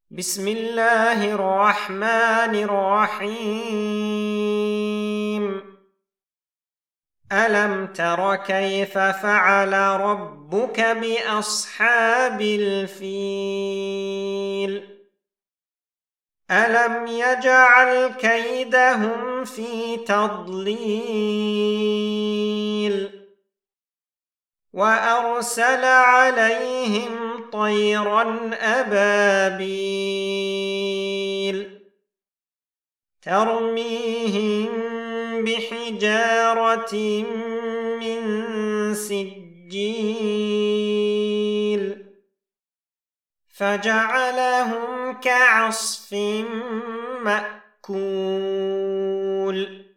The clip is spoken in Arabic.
بسم الله الرحمن الرحيم. ألم تر كيف فعل ربك بأصحاب الفيل؟ ألم يجعل كيدهم في تضليل وأرسل عليهم طيرا أبابيل ترميهم بحجارة من سجيل فجعلهم كعصف مأكول.